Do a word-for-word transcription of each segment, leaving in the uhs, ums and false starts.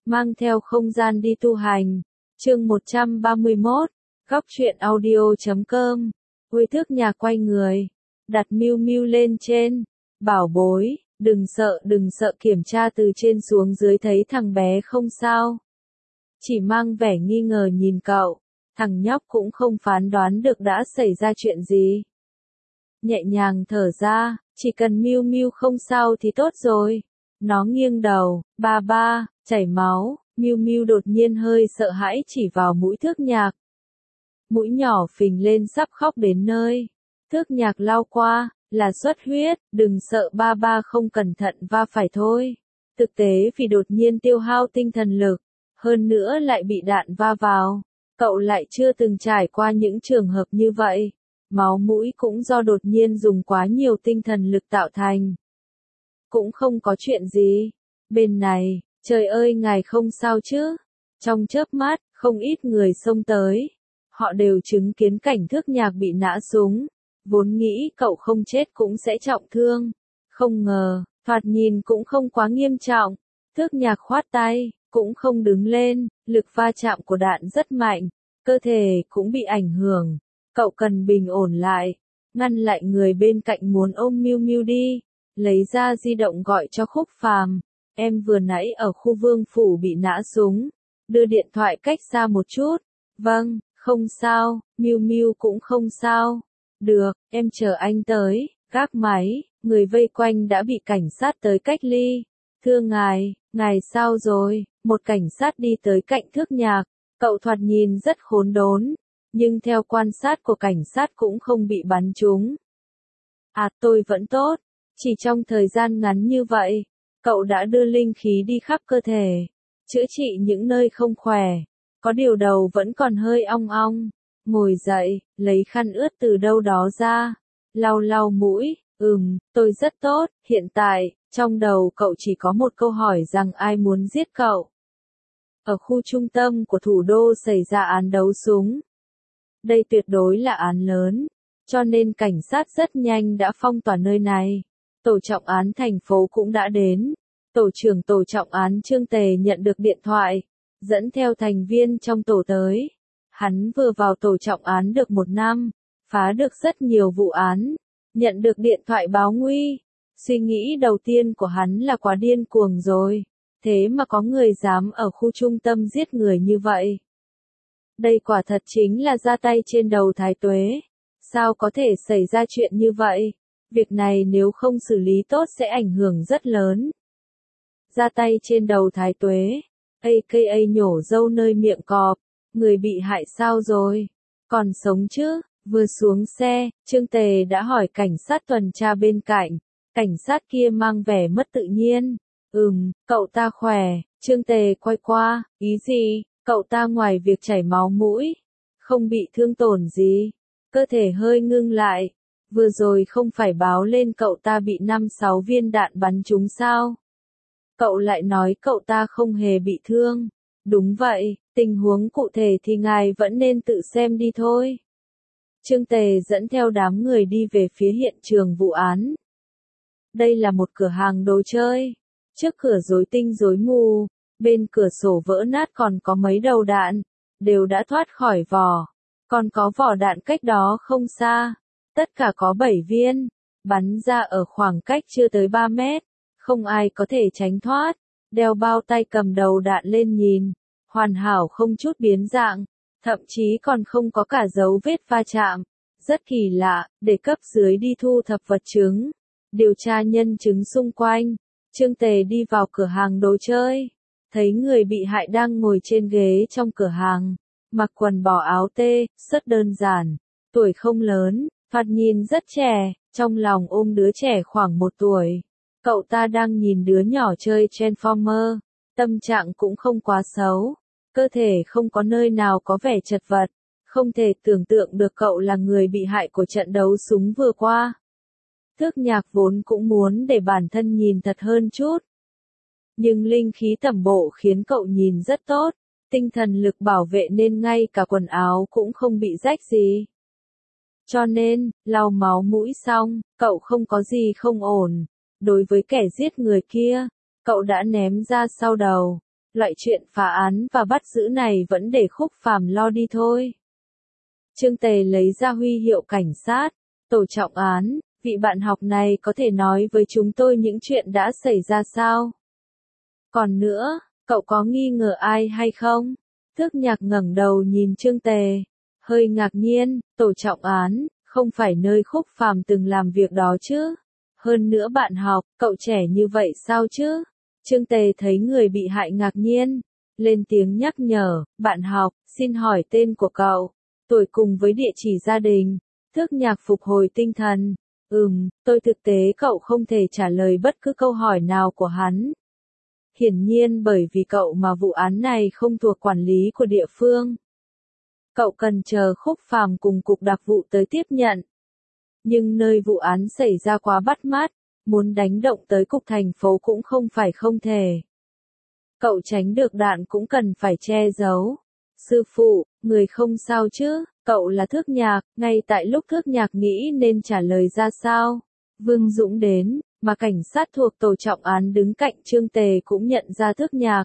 mang theo không gian đi tu hành. Chương một trăm ba mươi mốt, góc truyện audio chấm com. Huy Thước Nhạc quay người, đặt Miu Miu lên trên. Bảo bối, đừng sợ, đừng sợ, kiểm tra từ trên xuống dưới thấy thằng bé không sao. Chỉ mang vẻ nghi ngờ nhìn cậu, thằng nhóc cũng không phán đoán được đã xảy ra chuyện gì. Nhẹ nhàng thở ra, chỉ cần Miu Miu không sao thì tốt rồi. Nó nghiêng đầu, ba ba, chảy máu. Miu Miu đột nhiên hơi sợ hãi chỉ vào mũi Thước Nhạc. Mũi nhỏ phình lên sắp khóc đến nơi. Thước Nhạc lau qua, là xuất huyết, đừng sợ, ba ba không cẩn thận va phải thôi. Thực tế vì đột nhiên tiêu hao tinh thần lực, hơn nữa lại bị đạn va vào. Cậu lại chưa từng trải qua những trường hợp như vậy. Máu mũi cũng do đột nhiên dùng quá nhiều tinh thần lực tạo thành. Cũng không có chuyện gì. Bên này, trời ơi ngài không sao chứ? Trong chớp mắt, không ít người xông tới. Họ đều chứng kiến cảnh Thước Nhạc bị nã súng. Vốn nghĩ cậu không chết cũng sẽ trọng thương. Không ngờ, thoạt nhìn cũng không quá nghiêm trọng. Thước Nhạc khoát tay, cũng không đứng lên. Lực va chạm của đạn rất mạnh. Cơ thể cũng bị ảnh hưởng. Cậu cần bình ổn lại. Ngăn lại người bên cạnh muốn ôm Miu Miu đi. Lấy ra di động gọi cho Khúc Phàm. Em vừa nãy ở khu Vương Phủ bị nã súng. Đưa điện thoại cách xa một chút. Vâng, không sao, Miu Miu cũng không sao. Được, em chờ anh tới. Gác máy, người vây quanh đã bị cảnh sát tới cách ly. Thưa ngài, ngài sao rồi? Một cảnh sát đi tới cạnh Thước Nhạc. Cậu thoạt nhìn rất khốn đốn. Nhưng theo quan sát của cảnh sát cũng không bị bắn trúng. À, tôi vẫn tốt. Chỉ trong thời gian ngắn như vậy, cậu đã đưa linh khí đi khắp cơ thể, chữa trị những nơi không khỏe. Có điều đầu vẫn còn hơi ong ong. Ngồi dậy, lấy khăn ướt từ đâu đó ra, lau lau mũi. Ừm, tôi rất tốt. Hiện tại, trong đầu cậu chỉ có một câu hỏi rằng ai muốn giết cậu. Ở khu trung tâm của thủ đô xảy ra án đấu súng. Đây tuyệt đối là án lớn, cho nên cảnh sát rất nhanh đã phong tỏa nơi này. Tổ trọng án thành phố cũng đã đến. Tổ trưởng tổ trọng án Trương Tề nhận được điện thoại, dẫn theo thành viên trong tổ tới. Hắn vừa vào tổ trọng án được một năm, phá được rất nhiều vụ án, nhận được điện thoại báo nguy. Suy nghĩ đầu tiên của hắn là quá điên cuồng rồi, thế mà có người dám ở khu trung tâm giết người như vậy. Đây quả thật chính là ra tay trên đầu Thái Tuế. Sao có thể xảy ra chuyện như vậy? Việc này nếu không xử lý tốt sẽ ảnh hưởng rất lớn. Ra tay trên đầu Thái Tuế, a ca a nhổ râu nơi miệng cọp. Người bị hại sao rồi? Còn sống chứ? Vừa xuống xe, Trương Tề đã hỏi cảnh sát tuần tra bên cạnh. Cảnh sát kia mang vẻ mất tự nhiên. Ừm, cậu ta khỏe. Trương Tề quay qua, ý gì? Cậu ta ngoài việc chảy máu mũi, không bị thương tổn gì. Cơ thể hơi ngưng lại. Vừa rồi không phải báo lên cậu ta bị năm sáu viên đạn bắn trúng sao? Cậu lại nói cậu ta không hề bị thương. Đúng vậy, tình huống cụ thể thì ngài vẫn nên tự xem đi thôi. Trương Tề dẫn theo đám người đi về phía hiện trường vụ án. Đây là một cửa hàng đồ chơi. Trước cửa rối tinh rối mù, bên cửa sổ vỡ nát còn có mấy đầu đạn, đều đã thoát khỏi vỏ. Còn có vỏ đạn cách đó không xa. Tất cả có bảy viên, bắn ra ở khoảng cách chưa tới ba mét, không ai có thể tránh thoát. Đeo bao tay cầm đầu đạn lên nhìn, hoàn hảo không chút biến dạng, thậm chí còn không có cả dấu vết va chạm. Rất kỳ lạ, để cấp dưới đi thu thập vật chứng, điều tra nhân chứng xung quanh. Trương Tề đi vào cửa hàng đồ chơi, thấy người bị hại đang ngồi trên ghế trong cửa hàng, mặc quần bò áo tê, rất đơn giản, tuổi không lớn. Thoạt nhìn rất trẻ, trong lòng ôm đứa trẻ khoảng một tuổi. Cậu ta đang nhìn đứa nhỏ chơi Transformer, tâm trạng cũng không quá xấu. Cơ thể không có nơi nào có vẻ chật vật, không thể tưởng tượng được cậu là người bị hại của trận đấu súng vừa qua. Thước Nhạc vốn cũng muốn để bản thân nhìn thật hơn chút. Nhưng linh khí tẩm bộ khiến cậu nhìn rất tốt, tinh thần lực bảo vệ nên ngay cả quần áo cũng không bị rách gì. Cho nên, lau máu mũi xong, cậu không có gì không ổn. Đối với kẻ giết người kia, cậu đã ném ra sau đầu. loại chuyện phá án và bắt giữ này vẫn để Khúc Phàm lo đi thôi. Trương Tề lấy ra huy hiệu cảnh sát, tổ trọng án, vị bạn học này có thể nói với chúng tôi những chuyện đã xảy ra sao? Còn nữa, cậu có nghi ngờ ai hay không? Tước Nhạc ngẩng đầu nhìn Trương Tề, hơi ngạc nhiên, tổ trọng án, không phải nơi Khúc Phàm từng làm việc đó chứ? Hơn nữa bạn học, cậu trẻ như vậy sao chứ? Trương Tề thấy người bị hại ngạc nhiên, lên tiếng nhắc nhở, bạn học, xin hỏi tên của cậu, tuổi cùng với địa chỉ gia đình. Tước Nhạc phục hồi tinh thần, ừm, tôi thực tế cậu không thể trả lời bất cứ câu hỏi nào của hắn. Hiển nhiên bởi vì cậu mà vụ án này không thuộc quản lý của địa phương. Cậu cần chờ Khúc Phàm cùng cục đặc vụ tới tiếp nhận. Nhưng nơi vụ án xảy ra quá bắt mắt, muốn đánh động tới cục thành phố cũng không phải không thể. Cậu tránh được đạn cũng cần phải che giấu. Sư phụ, người không sao chứ, cậu là Thước Nhạc, ngay tại lúc Thước Nhạc nghĩ nên trả lời ra sao. Vương Dũng đến, mà cảnh sát thuộc tổ trọng án đứng cạnh Trương Tề cũng nhận ra Thước Nhạc.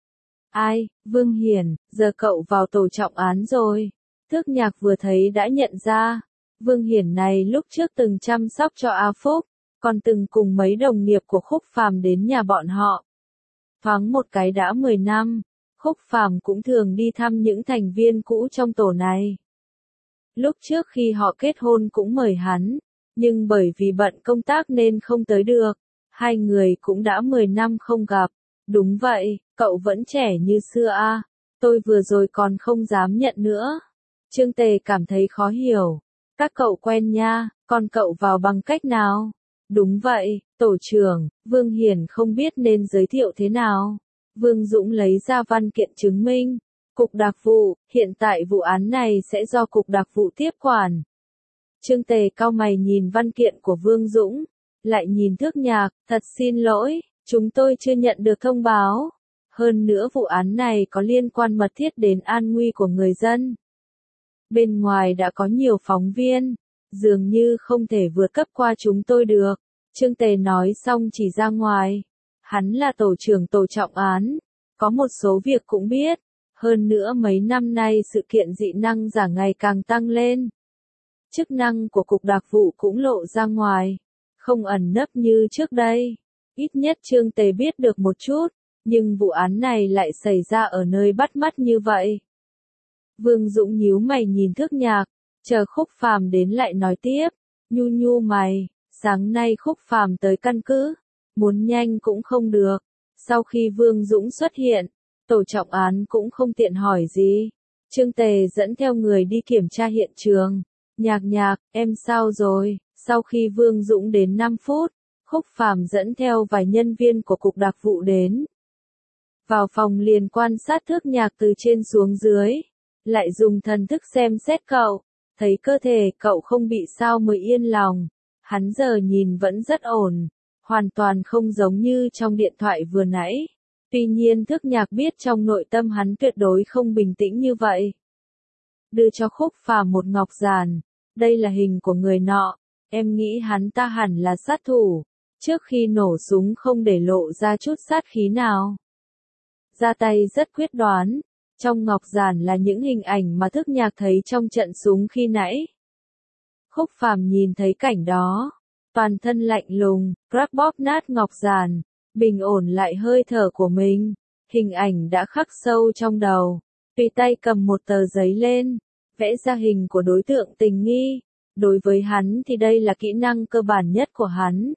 Ai, Vương Hiển, giờ cậu vào tổ trọng án rồi. Thước Nhạc vừa thấy đã nhận ra. Vương Hiển này lúc trước từng chăm sóc cho A Phúc, còn từng cùng mấy đồng nghiệp của Khúc Phàm đến nhà bọn họ. Thoáng một cái đã mười năm, Khúc Phàm cũng thường đi thăm những thành viên cũ trong tổ này. Lúc trước khi họ kết hôn cũng mời hắn, nhưng bởi vì bận công tác nên không tới được. Hai người cũng đã mười năm không gặp. Đúng vậy, cậu vẫn trẻ như xưa à, tôi vừa rồi còn không dám nhận nữa. Trương Tề cảm thấy khó hiểu. Các cậu quen nha, còn cậu vào bằng cách nào? Đúng vậy, tổ trưởng, Vương Hiển không biết nên giới thiệu thế nào. Vương Dũng lấy ra văn kiện chứng minh. Cục đặc vụ, hiện tại vụ án này sẽ do cục đặc vụ tiếp quản. Trương Tề cau mày nhìn văn kiện của Vương Dũng, lại nhìn Thước Nhạc, thật xin lỗi, chúng tôi chưa nhận được thông báo. Hơn nữa vụ án này có liên quan mật thiết đến an nguy của người dân. Bên ngoài đã có nhiều phóng viên, dường như không thể vượt cấp qua chúng tôi được. Trương Tề nói xong chỉ ra ngoài. Hắn là tổ trưởng tổ trọng án, có một số việc cũng biết. Hơn nữa mấy năm nay sự kiện dị năng giả ngày càng tăng lên. Chức năng của cục đặc vụ cũng lộ ra ngoài, không ẩn nấp như trước đây. Ít nhất Trương Tề biết được một chút, nhưng vụ án này lại xảy ra ở nơi bắt mắt như vậy. Vương Dũng nhíu mày nhìn Thước Nhạc, chờ Khúc Phàm đến lại nói tiếp, nhu nhu mày, sáng nay Khúc Phàm tới căn cứ, muốn nhanh cũng không được. Sau khi Vương Dũng xuất hiện, tổ trọng án cũng không tiện hỏi gì. Trương Tề dẫn theo người đi kiểm tra hiện trường. Nhạc Nhạc, em sao rồi? Sau khi Vương Dũng đến năm phút, Khúc Phàm dẫn theo vài nhân viên của cục đặc vụ đến. Vào phòng liền quan sát Thước Nhạc từ trên xuống dưới, lại dùng thần thức xem xét cậu, thấy cơ thể cậu không bị sao mới yên lòng. Hắn giờ nhìn vẫn rất ổn, hoàn toàn không giống như trong điện thoại vừa nãy. Tuy nhiên Thước Nhạc biết trong nội tâm hắn tuyệt đối không bình tĩnh như vậy. Đưa cho Khúc Phàm một ngọc giản, đây là hình của người nọ, em nghĩ hắn ta hẳn là sát thủ, trước khi nổ súng không để lộ ra chút sát khí nào. Ra tay rất quyết đoán, trong ngọc giản là những hình ảnh mà Thước Nhạc thấy trong trận súng khi nãy. Khúc Phàm nhìn thấy cảnh đó, toàn thân lạnh lùng, grab bóp nát ngọc giản, bình ổn lại hơi thở của mình, hình ảnh đã khắc sâu trong đầu, tùy tay cầm một tờ giấy lên, vẽ ra hình của đối tượng tình nghi. Đối với hắn thì đây là kỹ năng cơ bản nhất của hắn.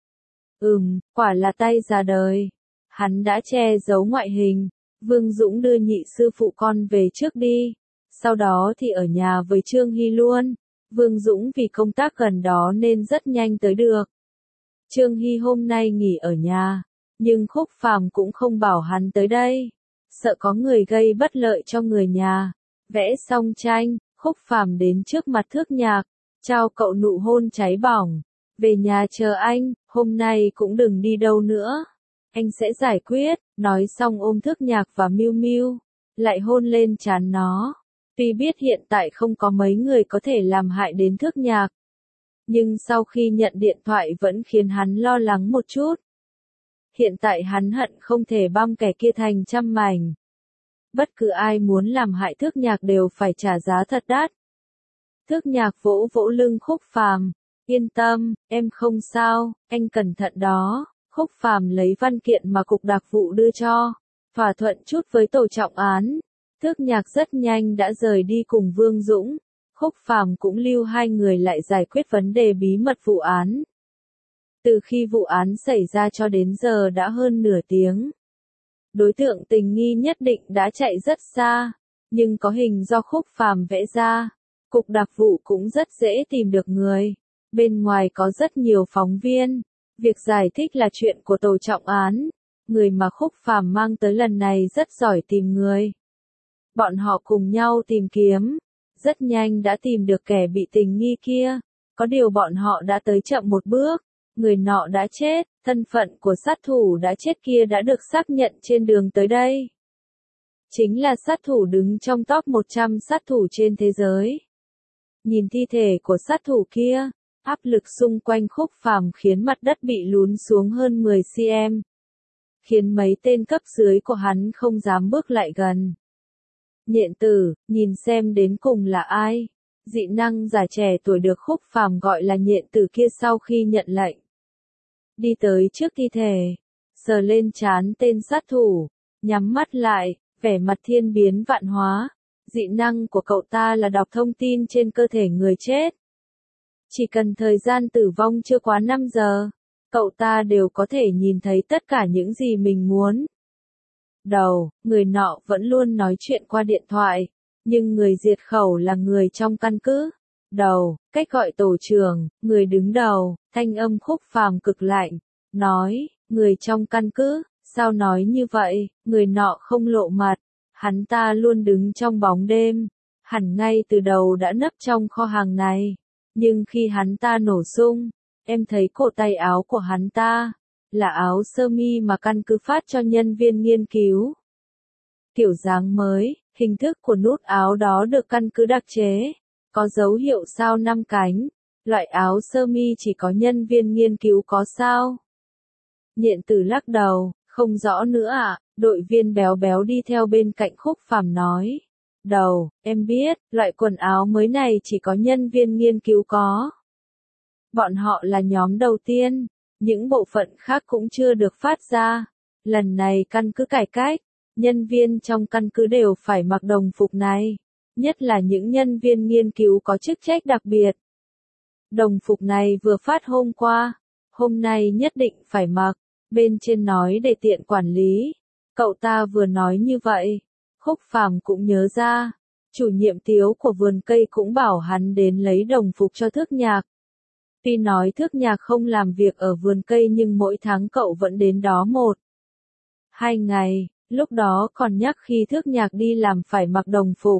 Ừm, quả là tay già đời. Hắn đã che giấu ngoại hình. Vương Dũng đưa nhị sư phụ con về trước đi. Sau đó thì ở nhà với Trương Hy luôn. Vương Dũng vì công tác gần đó nên rất nhanh tới được. Trương Hy hôm nay nghỉ ở nhà, nhưng Khúc Phàm cũng không bảo hắn tới đây, sợ có người gây bất lợi cho người nhà. Vẽ xong tranh, Khúc Phàm đến trước mặt Thước Nhạc, trao cậu nụ hôn cháy bỏng. Về nhà chờ anh, hôm nay cũng đừng đi đâu nữa. Anh sẽ giải quyết, nói xong ôm Thước Nhạc và Miu Miu, lại hôn lên trán nó. Tuy biết hiện tại không có mấy người có thể làm hại đến Thước Nhạc, nhưng sau khi nhận điện thoại vẫn khiến hắn lo lắng một chút. Hiện tại hắn hận không thể băm kẻ kia thành trăm mảnh. Bất cứ ai muốn làm hại Thước Nhạc đều phải trả giá thật đắt. Thước Nhạc vỗ vỗ lưng Khúc Phàm, yên tâm, em không sao, anh cẩn thận đó. Khúc Phàm lấy văn kiện mà cục đặc vụ đưa cho, thỏa thuận chút với tổ trọng án. Thước Nhạc rất nhanh đã rời đi cùng Vương Dũng. Khúc Phàm cũng lưu hai người lại giải quyết vấn đề bí mật vụ án. Từ khi vụ án xảy ra cho đến giờ đã hơn nửa tiếng. Đối tượng tình nghi nhất định đã chạy rất xa, nhưng có hình do Khúc Phàm vẽ ra, cục đặc vụ cũng rất dễ tìm được người. Bên ngoài có rất nhiều phóng viên, việc giải thích là chuyện của tổ trọng án, người mà Khúc Phàm mang tới lần này rất giỏi tìm người. Bọn họ cùng nhau tìm kiếm, rất nhanh đã tìm được kẻ bị tình nghi kia, có điều bọn họ đã tới chậm một bước. Người nọ đã chết, thân phận của sát thủ đã chết kia đã được xác nhận trên đường tới đây. Chính là sát thủ đứng trong top một trăm sát thủ trên thế giới. Nhìn thi thể của sát thủ kia, áp lực xung quanh Khúc Phàm khiến mặt đất bị lún xuống hơn mười xăng-ti-mét. Khiến mấy tên cấp dưới của hắn không dám bước lại gần. Nhện Tử, nhìn xem đến cùng là ai. Dị năng giả trẻ tuổi được Khúc Phàm gọi là Nhện Tử kia sau khi nhận lệnh. Đi tới trước thi thể, sờ lên trán tên sát thủ, nhắm mắt lại, vẻ mặt thiên biến vạn hóa. Dị năng của cậu ta là đọc thông tin trên cơ thể người chết. Chỉ cần thời gian tử vong chưa quá năm giờ, cậu ta đều có thể nhìn thấy tất cả những gì mình muốn. Đầu, người nọ vẫn luôn nói chuyện qua điện thoại, nhưng người diệt khẩu là người trong căn cứ. Đầu, cách gọi tổ trưởng, người đứng đầu, thanh âm Khúc Phàm cực lạnh, nói, người trong căn cứ, sao nói như vậy, người nọ không lộ mặt, hắn ta luôn đứng trong bóng đêm, hẳn ngay từ đầu đã nấp trong kho hàng này, nhưng khi hắn ta nổ sung, em thấy cổ tay áo của hắn ta, là áo sơ mi mà căn cứ phát cho nhân viên nghiên cứu. Kiểu dáng mới, hình thức của nút áo đó được căn cứ đặc chế. Có dấu hiệu sao năm cánh, loại áo sơ mi chỉ có nhân viên nghiên cứu có sao. Nhện Tử lắc đầu, không rõ nữa ạ, à? Đội viên béo béo đi theo bên cạnh Khúc Phàm nói. Đầu, em biết, loại quần áo mới này chỉ có nhân viên nghiên cứu có. Bọn họ là nhóm đầu tiên, những bộ phận khác cũng chưa được phát ra. Lần này căn cứ cải cách, nhân viên trong căn cứ đều phải mặc đồng phục này. Nhất là những nhân viên nghiên cứu có chức trách đặc biệt. Đồng phục này vừa phát hôm qua, hôm nay nhất định phải mặc, bên trên nói để tiện quản lý. Cậu ta vừa nói như vậy, Khúc Phàm cũng nhớ ra, chủ nhiệm tiếu của vườn cây cũng bảo hắn đến lấy đồng phục cho Thước Nhạc. Tuy nói Thước Nhạc không làm việc ở vườn cây nhưng mỗi tháng cậu vẫn đến đó một, hai ngày, lúc đó còn nhắc khi Thước Nhạc đi làm phải mặc đồng phục.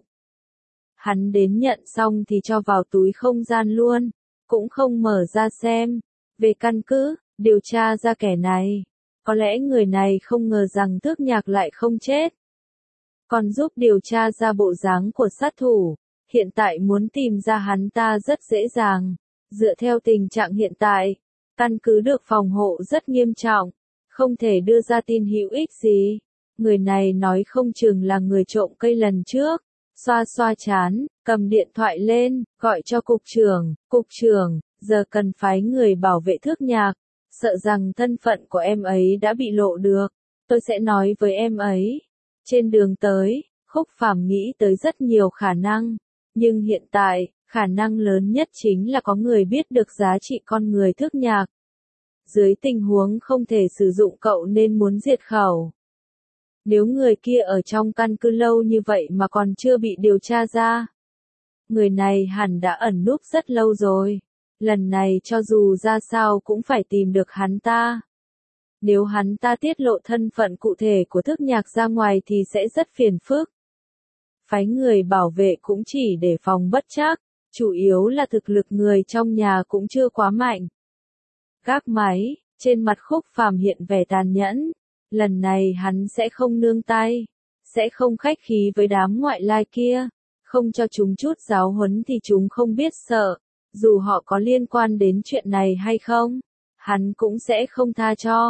Hắn đến nhận xong thì cho vào túi không gian luôn, cũng không mở ra xem. Về căn cứ, điều tra ra kẻ này. Có lẽ người này không ngờ rằng Thước Nhạc lại không chết. Còn giúp điều tra ra bộ dáng của sát thủ. Hiện tại muốn tìm ra hắn ta rất dễ dàng. Dựa theo tình trạng hiện tại, căn cứ được phòng hộ rất nghiêm trọng. Không thể đưa ra tin hữu ích gì. Người này nói không chừng là người trộm cây lần trước. Xoa xoa chán, cầm điện thoại lên, gọi cho cục trưởng, cục trưởng, giờ cần phái người bảo vệ Thước Nhạc, sợ rằng thân phận của em ấy đã bị lộ được, tôi sẽ nói với em ấy. Trên đường tới, Khúc Phàm nghĩ tới rất nhiều khả năng, nhưng hiện tại, khả năng lớn nhất chính là có người biết được giá trị con người Thước Nhạc. Dưới tình huống không thể sử dụng cậu nên muốn diệt khẩu. Nếu người kia ở trong căn cứ lâu như vậy mà còn chưa bị điều tra ra, người này hẳn đã ẩn núp rất lâu rồi. Lần này cho dù ra sao cũng phải tìm được hắn ta. Nếu hắn ta tiết lộ thân phận cụ thể của Thước Nhạc ra ngoài thì sẽ rất phiền phức. Phái người bảo vệ cũng chỉ để phòng bất trắc, chủ yếu là thực lực người trong nhà cũng chưa quá mạnh. Gác máy, trên mặt Khúc Phàm hiện vẻ tàn nhẫn. Lần này hắn sẽ không nương tay, sẽ không khách khí với đám ngoại lai kia, không cho chúng chút giáo huấn thì chúng không biết sợ, dù họ có liên quan đến chuyện này hay không, hắn cũng sẽ không tha cho.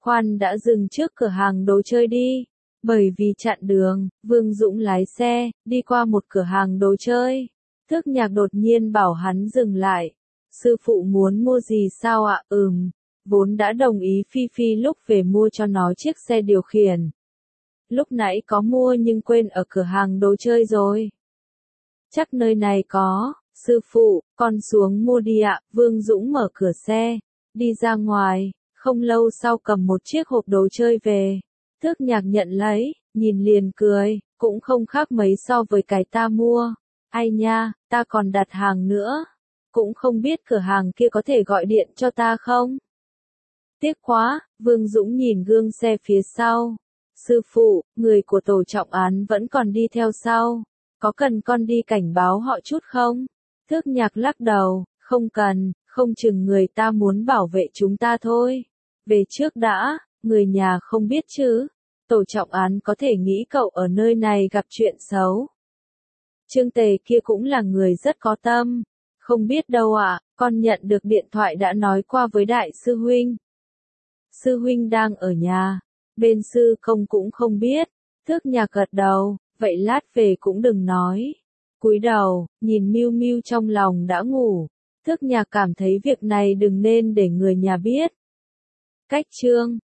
Khoan đã dừng trước cửa hàng đồ chơi đi. Bởi vì chặn đường, Vương Dũng lái xe, đi qua một cửa hàng đồ chơi. Thước Nhạc đột nhiên bảo hắn dừng lại. Sư phụ muốn mua gì sao ạ? Ừm, vốn đã đồng ý Phi Phi lúc về mua cho nó chiếc xe điều khiển. Lúc nãy có mua nhưng quên ở cửa hàng đồ chơi rồi. Chắc nơi này có, sư phụ, con xuống mua đi ạ. Vương Dũng mở cửa xe, đi ra ngoài, không lâu sau cầm một chiếc hộp đồ chơi về. Thước Nhạc nhận lấy, nhìn liền cười, cũng không khác mấy so với cái ta mua. Ai nha, ta còn đặt hàng nữa. Cũng không biết cửa hàng kia có thể gọi điện cho ta không? Tiếc quá, Vương Dũng nhìn gương xe phía sau. Sư phụ, người của tổ trọng án vẫn còn đi theo sau. Có cần con đi cảnh báo họ chút không? Thước Nhạc lắc đầu, không cần, không chừng người ta muốn bảo vệ chúng ta thôi. Về trước đã, người nhà không biết chứ. Tổ trọng án có thể nghĩ cậu ở nơi này gặp chuyện xấu. Trương Tề kia cũng là người rất có tâm. Không biết đâu ạ, con nhận được điện thoại đã nói qua với đại sư huynh. Sư huynh đang ở nhà, bên sư công cũng không biết. Thước Nhạc gật đầu, vậy lát về cũng đừng nói. Cúi đầu, nhìn Miu Miu trong lòng đã ngủ. Thước Nhạc cảm thấy việc này đừng nên để người nhà biết. Cách chương